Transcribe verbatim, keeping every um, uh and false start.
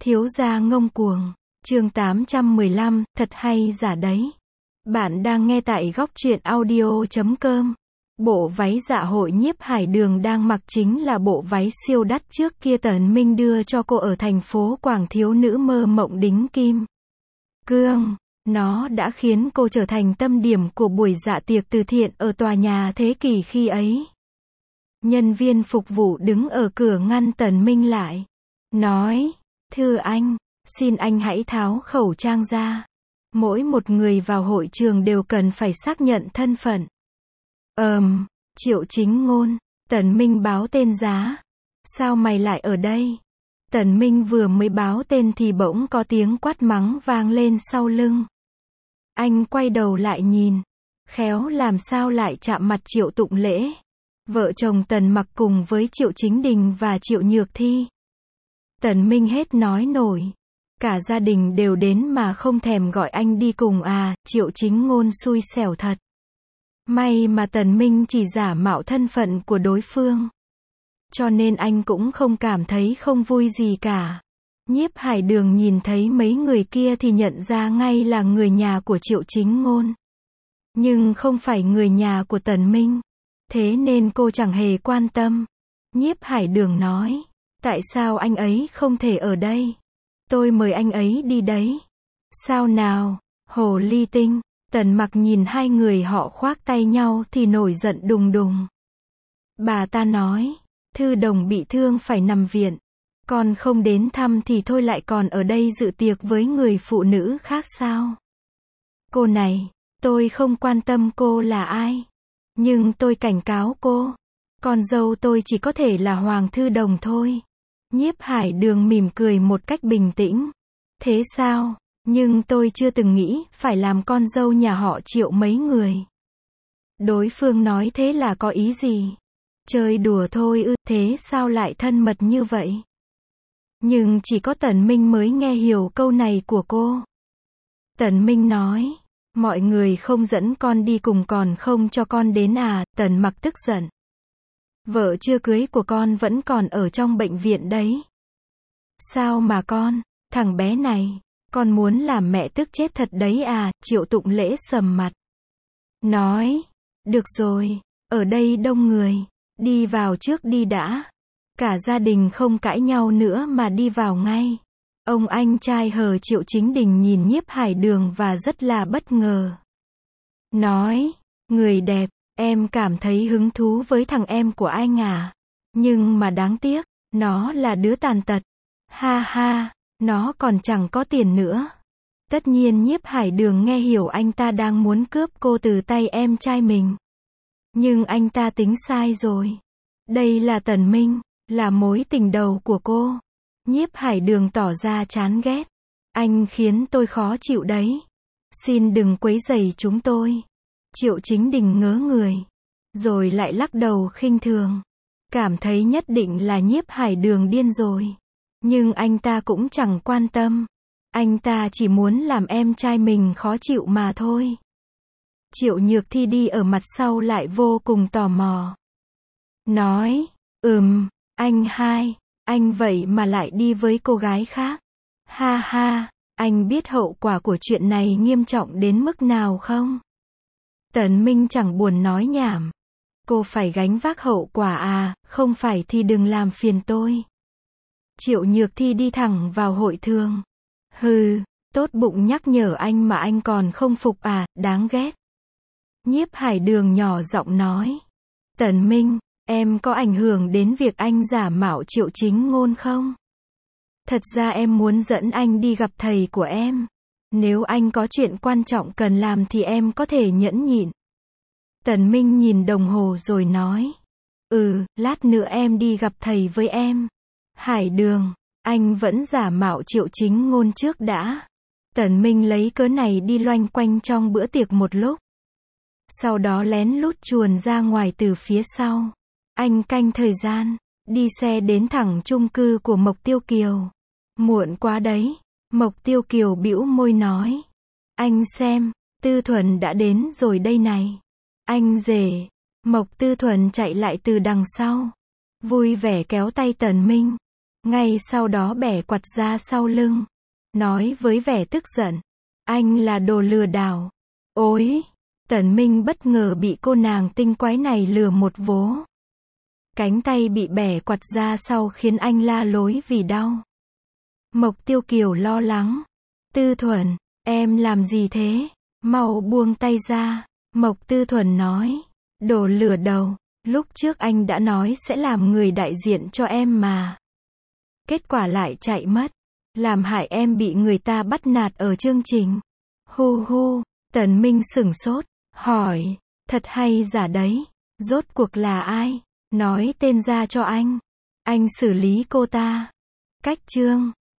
Thiếu gia ngông cuồng. Chương tám trăm mười lăm, thật hay giả đấy. Bạn đang nghe tại góc truyện audio chấm com. Bộ váy dạ hội Nhiếp Hải Đường đang mặc chính là bộ váy siêu đắt trước kia Tần Minh đưa cho cô ở thành phố Quảng Thiếu Nữ Mơ Mộng Đính Kim Cương. Nó đã khiến cô trở thành tâm điểm của buổi dạ tiệc từ thiện ở tòa nhà Thế Kỷ khi ấy. Nhân viên phục vụ đứng ở cửa ngăn Tần Minh lại. Nói, thưa anh, xin anh hãy tháo khẩu trang ra. Mỗi một người vào hội trường đều cần phải xác nhận thân phận. Ờm, Triệu Chính Ngôn. Tần Minh báo tên giá. Sao mày lại ở đây? Tần Minh vừa mới báo tên thì bỗng có tiếng quát mắng vang lên sau lưng. Anh quay đầu lại nhìn. Khéo làm sao lại chạm mặt Triệu Tụng Lễ. Vợ chồng Tần Mặc cùng với Triệu Chính Đình và Triệu Nhược Thi. Tần Minh hết nói nổi. Cả gia đình đều đến mà không thèm gọi anh đi cùng à, Triệu Chính Ngôn xui xẻo thật. May mà Tần Minh chỉ giả mạo thân phận của đối phương. Cho nên anh cũng không cảm thấy không vui gì cả. Nhiếp Hải Đường nhìn thấy mấy người kia thì nhận ra ngay là người nhà của Triệu Chính Ngôn. Nhưng không phải người nhà của Tần Minh. Thế nên cô chẳng hề quan tâm. Nhiếp Hải Đường nói, tại sao anh ấy không thể ở đây? Tôi mời anh ấy đi đấy. Sao nào, hồ ly tinh. Tần Mặc nhìn hai người họ khoác tay nhau thì nổi giận đùng đùng. Bà ta nói, Thư Đồng bị thương phải nằm viện. Con không đến thăm thì thôi lại còn ở đây dự tiệc với người phụ nữ khác sao? Cô này, tôi không quan tâm cô là ai. Nhưng tôi cảnh cáo cô, con dâu tôi chỉ có thể là Hoàng Thư Đồng thôi. Nhiếp Hải Đường mỉm cười một cách bình tĩnh. Thế sao? Nhưng tôi chưa từng nghĩ phải làm con dâu nhà họ Triệu mấy người. Đối phương nói thế là có ý gì? Chơi đùa thôi ư, thế sao lại thân mật như vậy? Nhưng chỉ có Tần Minh mới nghe hiểu câu này của cô. Tần Minh nói, mọi người không dẫn con đi cùng còn không cho con đến à? Tần Mặc tức giận. Vợ chưa cưới của con vẫn còn ở trong bệnh viện đấy. Sao mà con, thằng bé này, con muốn làm mẹ tức chết thật đấy à? Triệu Tụng Lễ sầm mặt. Nói, được rồi, ở đây đông người, đi vào trước đi đã. Cả gia đình không cãi nhau nữa mà đi vào ngay. Ông anh trai hờ Triệu Chính Đình nhìn Nhiếp Hải Đường và rất là bất ngờ. Nói, người đẹp, em cảm thấy hứng thú với thằng em của anh à? Nhưng mà đáng tiếc, nó là đứa tàn tật. Ha ha, nó còn chẳng có tiền nữa. Tất nhiên Nhiếp Hải Đường nghe hiểu anh ta đang muốn cướp cô từ tay em trai mình. Nhưng anh ta tính sai rồi. Đây là Tần Minh, là mối tình đầu của cô. Nhiếp Hải Đường tỏ ra chán ghét. Anh khiến tôi khó chịu đấy. Xin đừng quấy rầy chúng tôi. Triệu Chính Đình ngớ người. Rồi lại lắc đầu khinh thường. Cảm thấy nhất định là Nhiếp Hải Đường điên rồi. Nhưng anh ta cũng chẳng quan tâm. Anh ta chỉ muốn làm em trai mình khó chịu mà thôi. Triệu Nhược Thi đi ở mặt sau lại vô cùng tò mò. Nói, ừm, anh hai, anh vậy mà lại đi với cô gái khác. Ha ha, anh biết hậu quả của chuyện này nghiêm trọng đến mức nào không? Tần Minh chẳng buồn nói nhảm. Cô phải gánh vác hậu quả à, không phải thì đừng làm phiền tôi. Triệu Nhược Thi đi thẳng vào hội trường. Hừ, tốt bụng nhắc nhở anh mà anh còn không phục à, đáng ghét. Nhiếp Hải Đường nhỏ giọng nói. Tần Minh, em có ảnh hưởng đến việc anh giả mạo Triệu Chính Ngôn không? Thật ra em muốn dẫn anh đi gặp thầy của em. Nếu anh có chuyện quan trọng cần làm thì em có thể nhẫn nhịn. Tần Minh nhìn đồng hồ rồi nói. Ừ, lát nữa em đi gặp thầy với em. Hải Đường, anh vẫn giả mạo Triệu Chính Ngôn trước đã. Tần Minh lấy cớ này đi loanh quanh trong bữa tiệc một lúc. Sau đó lén lút chuồn ra ngoài từ phía sau. Anh canh thời gian, đi xe đến thẳng chung cư của Mộc Tiêu Kiều. Muộn quá đấy. Mộc Tiêu Kiều bĩu môi nói. Anh xem, Tư Thuần đã đến rồi đây này. Anh rể. Mộc Tư Thuần chạy lại từ đằng sau. Vui vẻ kéo tay Tần Minh. Ngay sau đó bẻ quạt ra sau lưng. Nói với vẻ tức giận. Anh là đồ lừa đảo. Ôi! Tần Minh bất ngờ bị cô nàng tinh quái này lừa một vố. Cánh tay bị bẻ quạt ra sau khiến anh la lối vì đau. Mộc Tiêu Kiều lo lắng. Tư Thuần, em làm gì thế? Mau buông tay ra. Mộc Tư Thuần nói. Đồ lừa đầu, lúc trước anh đã nói sẽ làm người đại diện cho em mà. Kết quả lại chạy mất. Làm hại em bị người ta bắt nạt ở chương trình. Hu hu, Tần Minh sửng sốt, hỏi, thật hay giả đấy? Rốt cuộc là ai? Nói tên ra cho anh. Anh xử lý cô ta. Cách chương